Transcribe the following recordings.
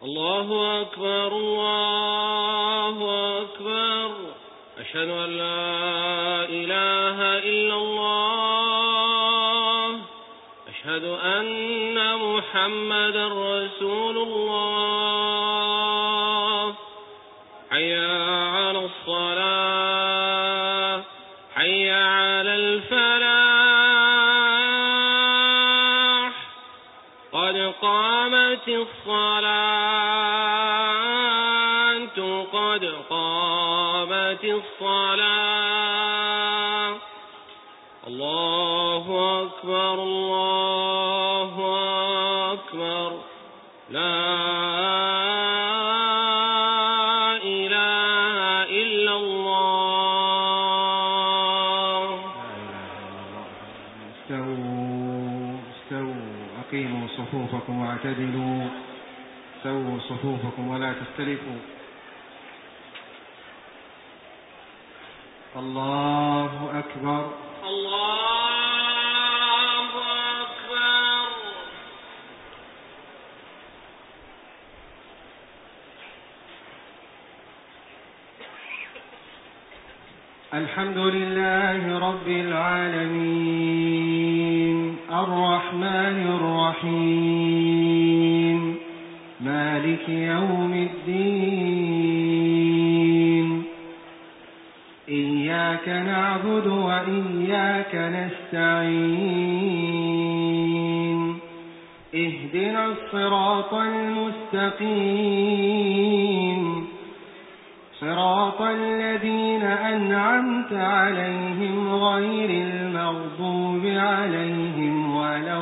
الله أكبر الله أكبر. أشهد أن لا إله إلا الله. أشهد أن محمدا رسول الله. حي على الصلاة حي على الفلاح قد قامت الصلاة قد قامت الصلاة. الله أكبر الله أكبر. لا إله إلا الله. استووا أقيموا صفوفكم واعتدلوا. سووا صفوفكم ولا تختلفوا. الله أكبر الله أكبر. الحمد لله رب العالمين الرحمن الرحيم مالك يوم الدين. إياك نعبد وإياك نستعين. اهدنا الصراط المستقيم صراط الذين أنعمت عليهم غير المغضوب عليهم ولا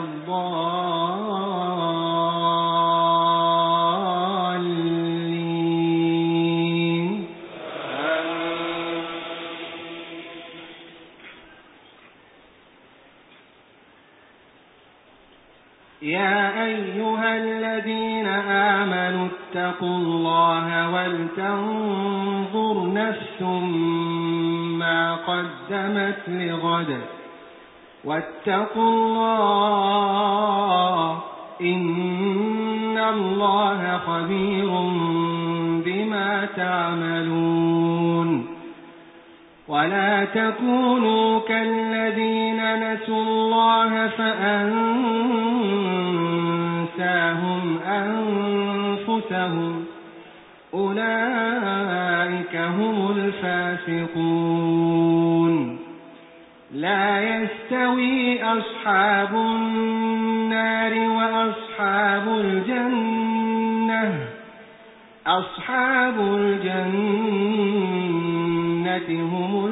الضالين. يا أيها الذين آمنوا اتقوا الله ولتنظر نفس ما قدمت لغد واتقوا الله إن الله خبير بما تعملون. ولا تكونوا كالذين نسوا الله فأنساهم أنفسهم أولئك هم الفاسقون. لا يستوي أصحاب النار وأصحاب الجنة. أصحاب الجنة هم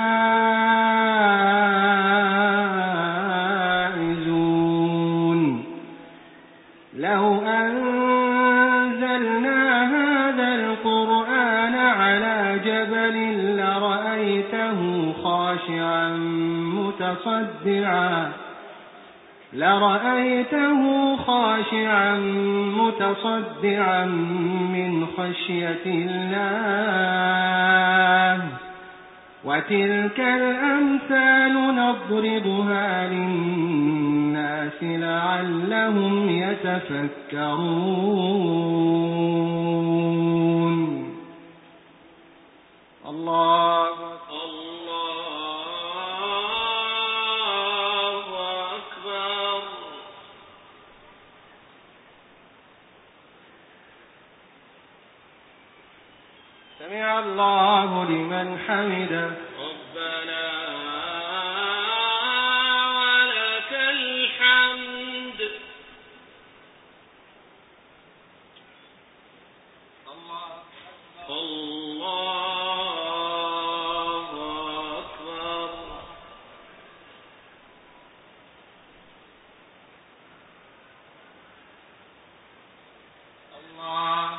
الفائزون. لو أنزلنا هذا القرآن على جبل لرأيته خاشعا متصدعا من خشية الله. وتلك الأمثال نضربها للناس لعلهم يتفكرون. الله أكبر. سمع الله لمن حمده. ربنا ولك الحمد. الله أكبر. الله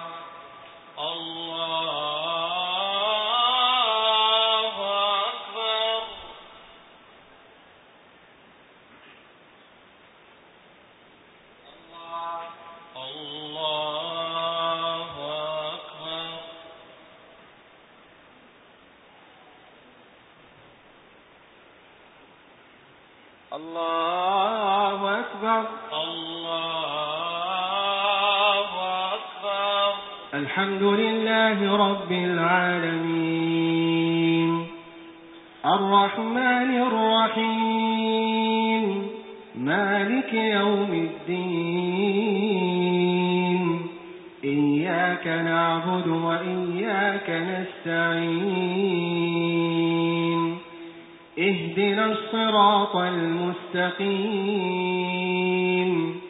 الله أكبر. الله أكبر. الحمد لله رب العالمين الرحمن الرحيم مالك يوم الدين إياك نعبد وإياك نستعين اهدنا الصراط المستقيم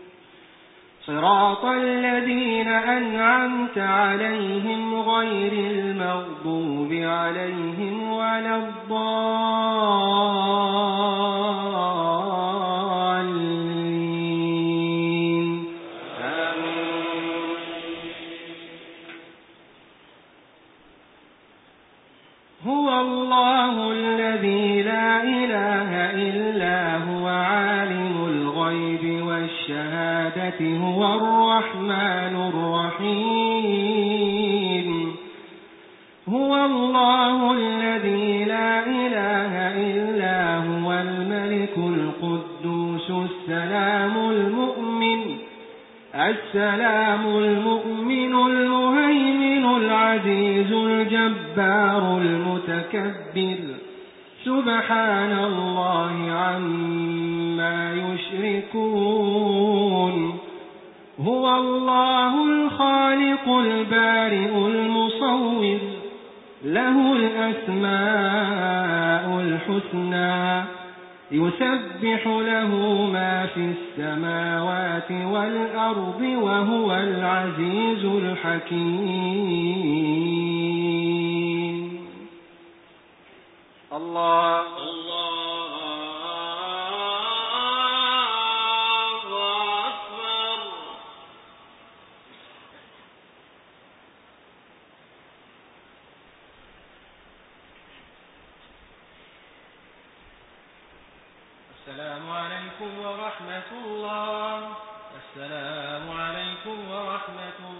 صراط الذين أنعمت عليهم غير المغضوب عليهم ولا الضالين آمين. هو الله الذي لا إله إلا هو عالم الغيب والشهادة هو الرحمن الرحيم هو الله الذي لا إله إلا هو الملك القدوس السلام المؤمن المهيمن العزيز الجبار المتكبر سبحان الله عما يشركون هو الله الخالق البارئ المصور له الأسماء الحسنى يسبح له ما في السماوات والأرض وهو العزيز الحكيم الله أكبر. السلام عليكم ورحمة الله. السلام عليكم ورحمة الله.